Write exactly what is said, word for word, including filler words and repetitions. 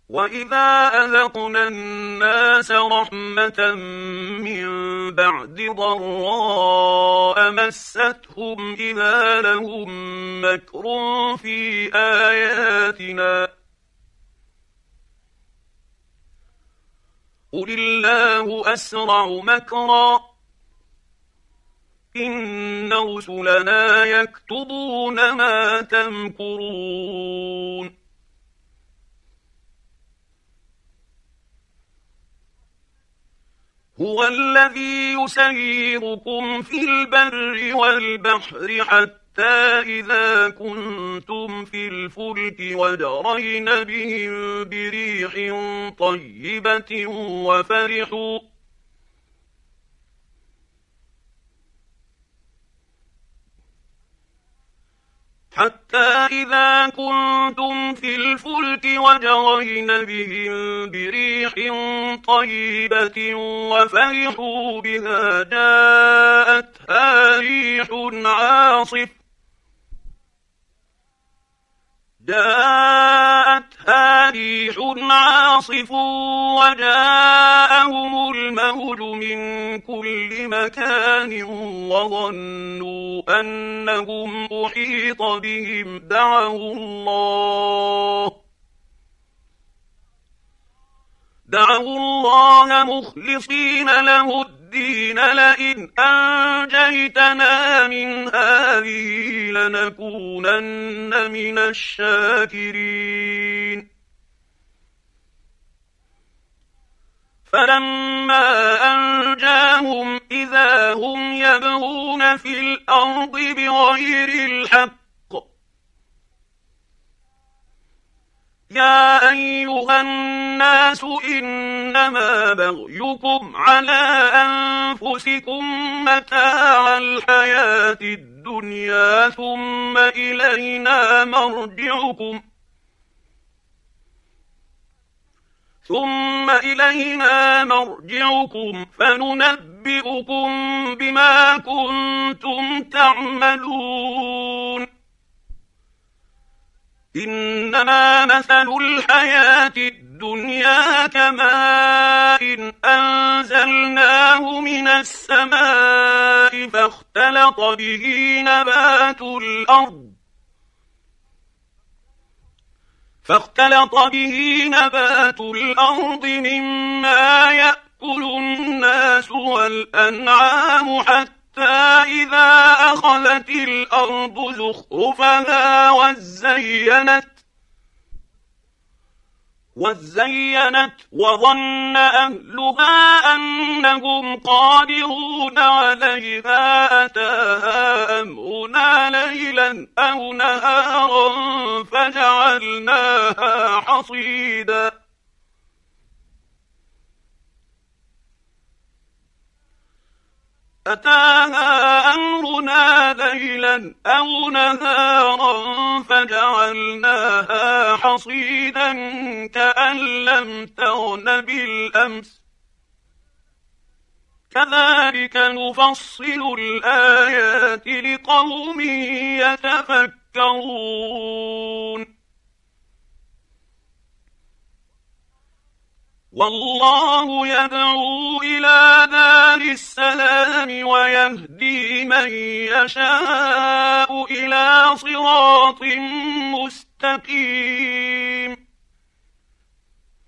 وإذا أذقنا الناس رحمة من بعد ضراء مستهم إذا لهم مكر في آياتنا قل الله أسرع مكرا إن رسلنا يكتبون ما تمكرون هو الذي يسيركم في البر والبحر حتى إذا كنتم في الفلك وجرين بهم بريح طيبة وفرحوا حتى إذا كنتم في الفلك وجرين بهم بريح طيبة وفرحوا بها جاءتها ريح عاصف جاءتها ريح عاصف وجاءهم الموج من كل مكان وظنوا أنهم أحيط بهم دعوا الله دعوا الله مخلصين له الدين لئن أنجيتنا من هذه لنكونن من الشاكرين فلما أنجاهم إذا هم يبغون في الأرض بغير الحق يا أيها الناس إنما بغيكم على أنفسكم متاع الحياة الدنيا ثم إلينا مرجعكم ثم إلينا مرجعكم فننبئكم بما كنتم تعملون إنما مثل الحياة الدنيا كماء أنزلناه من السماء فاختلط به نبات الأرض فاختلط به نبات الأرض مما يأكل الناس والأنعام حتى إذا أخذت الأرض زخرفها وزينت وزينت وظن أهلها أنهم قادرون عليها أتاها أمرنا ليلا أو نهارا فجعلناها حصيدا أتاها أمرنا ليلا أو نهارا فجعلناها حصيدا كأن لم تغن بالأمس كذلك نفصل الآيات لقوم يتفكرون والله يدعو إلى دار السلام ويهدي من يشاء إلى صراط مستقيم